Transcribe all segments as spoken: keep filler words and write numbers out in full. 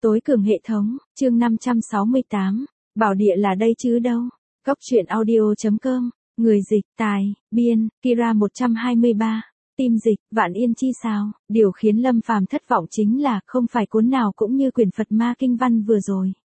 Tối cường hệ thống, chương năm trăm sáu mươi tám, bảo địa là đây chứ đâu. Cốc truyện audio.com, người dịch, tài, biên, Kira một trăm hai mươi ba, tim dịch, Vạn Yên chi sao. Điều khiến Lâm Phàm thất vọng chính là không phải cuốn nào cũng như quyển Phật Ma Kinh Văn vừa rồi.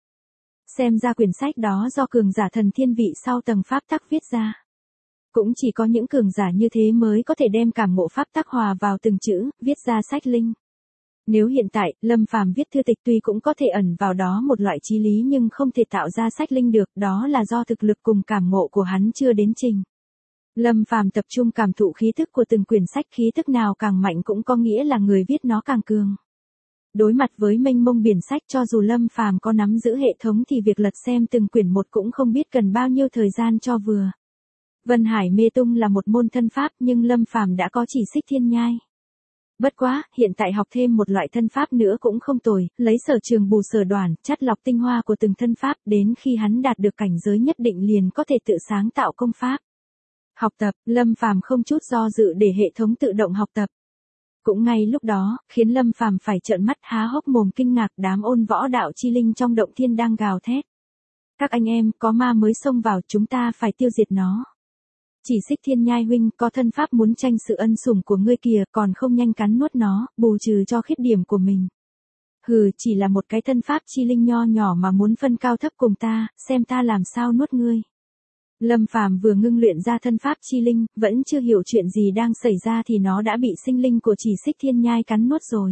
Xem ra quyển sách đó do cường giả thần thiên vị sau tầng pháp tắc viết ra. Cũng chỉ có những cường giả như thế mới có thể đem cảm ngộ pháp tắc hòa vào từng chữ, viết ra sách linh. Nếu hiện tại, Lâm Phàm viết thư tịch tuy cũng có thể ẩn vào đó một loại chí lý nhưng không thể tạo ra sách linh được, đó là do thực lực cùng cảm ngộ của hắn chưa đến trình. Lâm Phàm tập trung cảm thụ khí thức của từng quyển sách, khí thức nào càng mạnh cũng có nghĩa là người viết nó càng cường. Đối mặt với mênh mông biển sách, cho dù Lâm Phàm có nắm giữ hệ thống thì việc lật xem từng quyển một cũng không biết cần bao nhiêu thời gian cho vừa. Vân Hải Mê Tung là một môn thân pháp nhưng Lâm Phàm đã có chỉ xích thiên nhai. Bất quá, hiện tại học thêm một loại thân pháp nữa cũng không tồi, lấy sở trường bù sở đoản, chắt lọc tinh hoa của từng thân pháp, đến khi hắn đạt được cảnh giới nhất định liền có thể tự sáng tạo công pháp. Học tập, Lâm Phàm không chút do dự để hệ thống tự động học tập. Cũng ngay lúc đó, khiến Lâm Phàm phải trợn mắt há hốc mồm kinh ngạc, đám ôn võ đạo chi linh trong động thiên đang gào thét. Các anh em, có ma mới xông vào, chúng ta phải tiêu diệt nó. Chỉ xích thiên nhai huynh, có thân pháp muốn tranh sự ân sủng của ngươi kìa, còn không nhanh cắn nuốt nó, bù trừ cho khuyết điểm của mình. Hừ, chỉ là một cái thân pháp chi linh nho nhỏ mà muốn phân cao thấp cùng ta, xem ta làm sao nuốt ngươi. Lâm Phàm vừa ngưng luyện ra thân pháp chi linh, vẫn chưa hiểu chuyện gì đang xảy ra thì nó đã bị sinh linh của chỉ xích thiên nhai cắn nuốt rồi.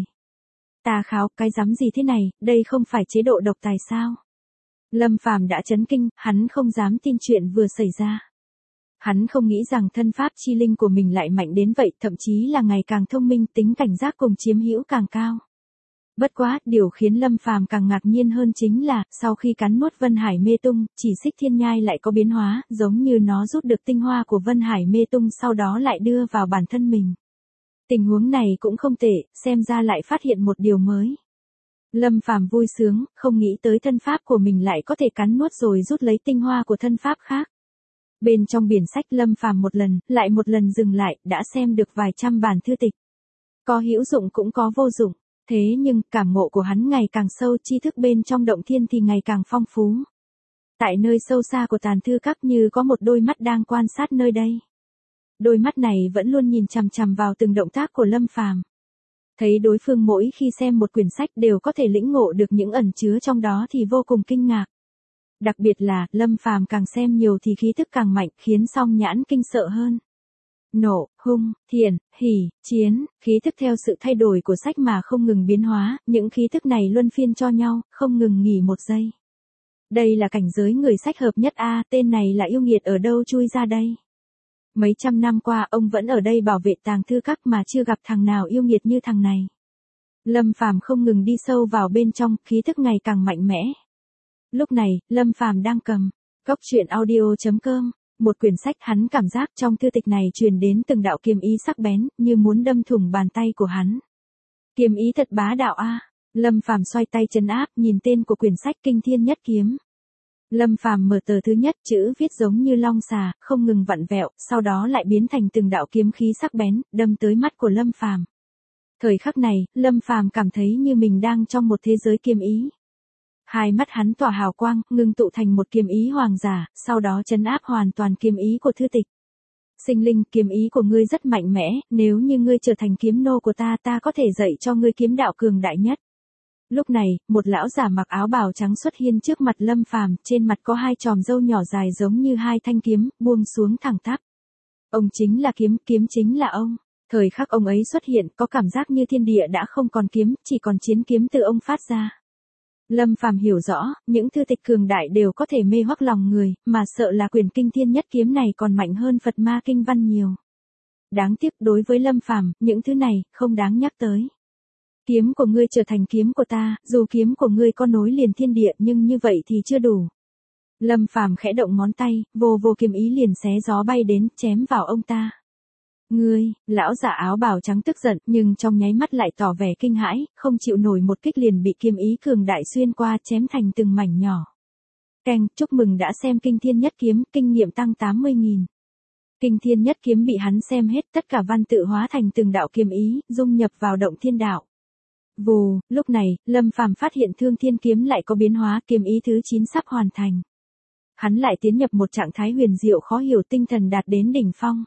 Ta kháo, cái rắm gì thế này, đây không phải chế độ độc tài sao? Lâm Phàm đã chấn kinh, hắn không dám tin chuyện vừa xảy ra. Hắn không nghĩ rằng thân pháp chi linh của mình lại mạnh đến vậy, thậm chí là ngày càng thông minh, tính cảnh giác cùng chiếm hữu càng cao. Bất quá, điều khiến Lâm Phàm càng ngạc nhiên hơn chính là, sau khi cắn nuốt Vân Hải Mê Tung, chỉ xích thiên nhai lại có biến hóa, giống như nó rút được tinh hoa của Vân Hải Mê Tung sau đó lại đưa vào bản thân mình. Tình huống này cũng không tệ, xem ra lại phát hiện một điều mới. Lâm Phàm vui sướng, không nghĩ tới thân pháp của mình lại có thể cắn nuốt rồi rút lấy tinh hoa của thân pháp khác. Bên trong biển sách, Lâm Phàm một lần, lại một lần dừng lại, đã xem được vài trăm bản thư tịch. Có hữu dụng cũng có vô dụng, thế nhưng cảm ngộ của hắn ngày càng sâu, tri thức bên trong động thiên thì ngày càng phong phú. Tại nơi sâu xa của tàn thư các như có một đôi mắt đang quan sát nơi đây. Đôi mắt này vẫn luôn nhìn chằm chằm vào từng động tác của Lâm Phàm. Thấy đối phương mỗi khi xem một quyển sách đều có thể lĩnh ngộ được những ẩn chứa trong đó thì vô cùng kinh ngạc. Đặc biệt là, Lâm Phàm càng xem nhiều thì khí thức càng mạnh, khiến Song Nhãn kinh sợ hơn. Nộ, hung, thiện, hỉ, chiến, khí thức theo sự thay đổi của sách mà không ngừng biến hóa, những khí thức này luân phiên cho nhau, không ngừng nghỉ một giây. Đây là cảnh giới người sách hợp nhất a, tên này là yêu nghiệt ở đâu chui ra đây? Mấy trăm năm qua ông vẫn ở đây bảo vệ tàng thư các mà chưa gặp thằng nào yêu nghiệt như thằng này. Lâm Phàm không ngừng đi sâu vào bên trong, khí thức ngày càng mạnh mẽ. Lúc này, Lâm Phàm đang cầm cốc truyện audio.com, một quyển sách, hắn cảm giác trong thư tịch này truyền đến từng đạo kiếm ý sắc bén, như muốn đâm thủng bàn tay của hắn. Kiếm ý thật bá đạo a. Lâm Phàm xoay tay trấn áp, nhìn tên của quyển sách Kinh Thiên Nhất Kiếm. Lâm Phàm mở tờ thứ nhất, chữ viết giống như long xà, không ngừng vặn vẹo, sau đó lại biến thành từng đạo kiếm khí sắc bén, đâm tới mắt của Lâm Phàm. Thời khắc này, Lâm Phàm cảm thấy như mình đang trong một thế giới kiếm ý. Hai mắt hắn tỏa hào quang, ngưng tụ thành một kiếm ý hoàng giả, sau đó trấn áp hoàn toàn kiếm ý của thư tịch. Sinh linh, kiếm ý của ngươi rất mạnh mẽ, nếu như ngươi trở thành kiếm nô của ta, ta có thể dạy cho ngươi kiếm đạo cường đại nhất. Lúc này, một lão giả mặc áo bào trắng xuất hiện trước mặt Lâm Phàm, trên mặt có hai chòm râu nhỏ dài giống như hai thanh kiếm, buông xuống thẳng tắp. Ông chính là kiếm, kiếm chính là ông. Thời khắc ông ấy xuất hiện, có cảm giác như thiên địa đã không còn kiếm, chỉ còn chiến kiếm từ ông phát ra. Lâm Phàm hiểu rõ, những thư tịch cường đại đều có thể mê hoặc lòng người, mà sợ là quyển Kinh Thiên Nhất Kiếm này còn mạnh hơn Phật Ma Kinh Văn nhiều. Đáng tiếc, đối với Lâm Phàm, những thứ này không đáng nhắc tới. Kiếm của ngươi trở thành kiếm của ta, dù kiếm của ngươi có nối liền thiên địa nhưng như vậy thì chưa đủ. Lâm Phàm khẽ động ngón tay, vô vô kiếm ý liền xé gió bay đến, chém vào ông ta. Ngươi, lão giả áo bào trắng tức giận, nhưng trong nháy mắt lại tỏ vẻ kinh hãi, không chịu nổi một kích liền bị kiếm ý cường đại xuyên qua, chém thành từng mảnh nhỏ. Keng, chúc mừng đã xem Kinh Thiên Nhất Kiếm, kinh nghiệm tăng tám mươi nghìn. Kinh Thiên Nhất Kiếm bị hắn xem hết, tất cả văn tự hóa thành từng đạo kiếm ý, dung nhập vào động thiên đạo. Vù, lúc này, Lâm Phàm phát hiện Thương Thiên kiếm lại có biến hóa, kiếm ý thứ chín sắp hoàn thành. Hắn lại tiến nhập một trạng thái huyền diệu khó hiểu, tinh thần đạt đến đỉnh phong.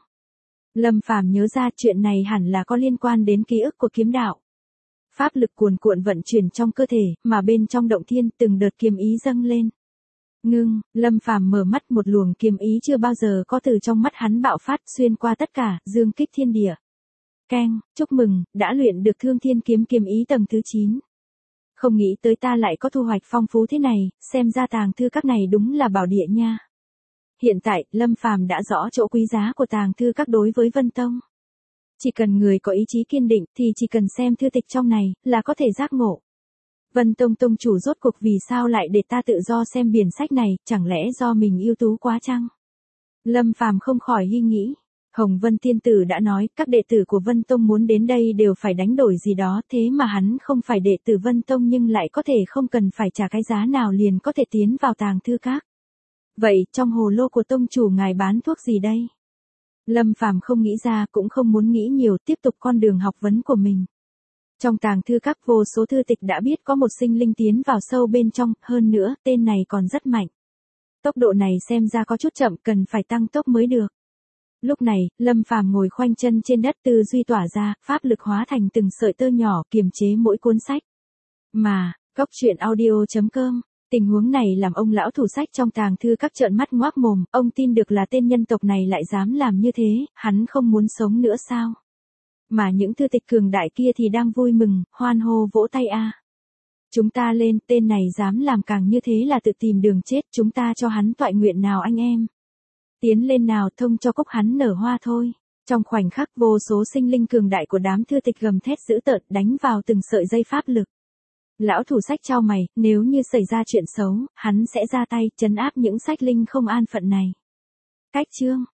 Lâm Phàm nhớ ra chuyện này hẳn là có liên quan đến ký ức của kiếm đạo. Pháp lực cuồn cuộn vận chuyển trong cơ thể, mà bên trong động thiên từng đợt kiếm ý dâng lên. Ngưng, Lâm Phàm mở mắt, một luồng kiếm ý chưa bao giờ có từ trong mắt hắn bạo phát xuyên qua tất cả, dương kích thiên địa. Keng, chúc mừng, đã luyện được Thương Thiên kiếm kiếm ý tầng thứ chín. Không nghĩ tới ta lại có thu hoạch phong phú thế này, xem ra tàng thư các này đúng là bảo địa nha. Hiện tại, Lâm Phàm đã rõ chỗ quý giá của tàng thư các đối với Vân Tông. Chỉ cần người có ý chí kiên định thì chỉ cần xem thư tịch trong này là có thể giác ngộ. Vân Tông tông chủ rốt cuộc vì sao lại để ta tự do xem biển sách này, chẳng lẽ do mình ưu tú quá chăng? Lâm Phàm không khỏi nghi nghĩ. Hồng Vân Tiên Tử đã nói, các đệ tử của Vân Tông muốn đến đây đều phải đánh đổi gì đó, thế mà hắn không phải đệ tử Vân Tông nhưng lại có thể không cần phải trả cái giá nào liền có thể tiến vào tàng thư các. Vậy, trong hồ lô của tông chủ ngài bán thuốc gì đây? Lâm Phàm không nghĩ ra, cũng không muốn nghĩ nhiều, tiếp tục con đường học vấn của mình. Trong tàng thư các vô số thư tịch đã biết có một sinh linh tiến vào sâu bên trong, hơn nữa, tên này còn rất mạnh. Tốc độ này xem ra có chút chậm, cần phải tăng tốc mới được. Lúc này, Lâm Phàm ngồi khoanh chân trên đất, tư duy tỏa ra, pháp lực hóa thành từng sợi tơ nhỏ kiềm chế mỗi cuốn sách. Mà, Cốc truyện audio chấm com, tình huống này làm ông lão thủ sách trong tàng thư các trợn mắt ngoác mồm, ông tin được là tên nhân tộc này lại dám làm như thế, hắn không muốn sống nữa sao? Mà những thư tịch cường đại kia thì đang vui mừng, hoan hô vỗ tay a. À. Chúng ta lên, tên này dám làm càng như thế là tự tìm đường chết, chúng ta cho hắn toại nguyện nào anh em. Tiến lên nào, thông cho cúc hắn nở hoa thôi. Trong khoảnh khắc vô số sinh linh cường đại của đám thư tịch gầm thét dữ tợn đánh vào từng sợi dây pháp lực. Lão thủ sách chau mày, nếu như xảy ra chuyện xấu, hắn sẽ ra tay trấn áp những sách linh không an phận này. Cách chương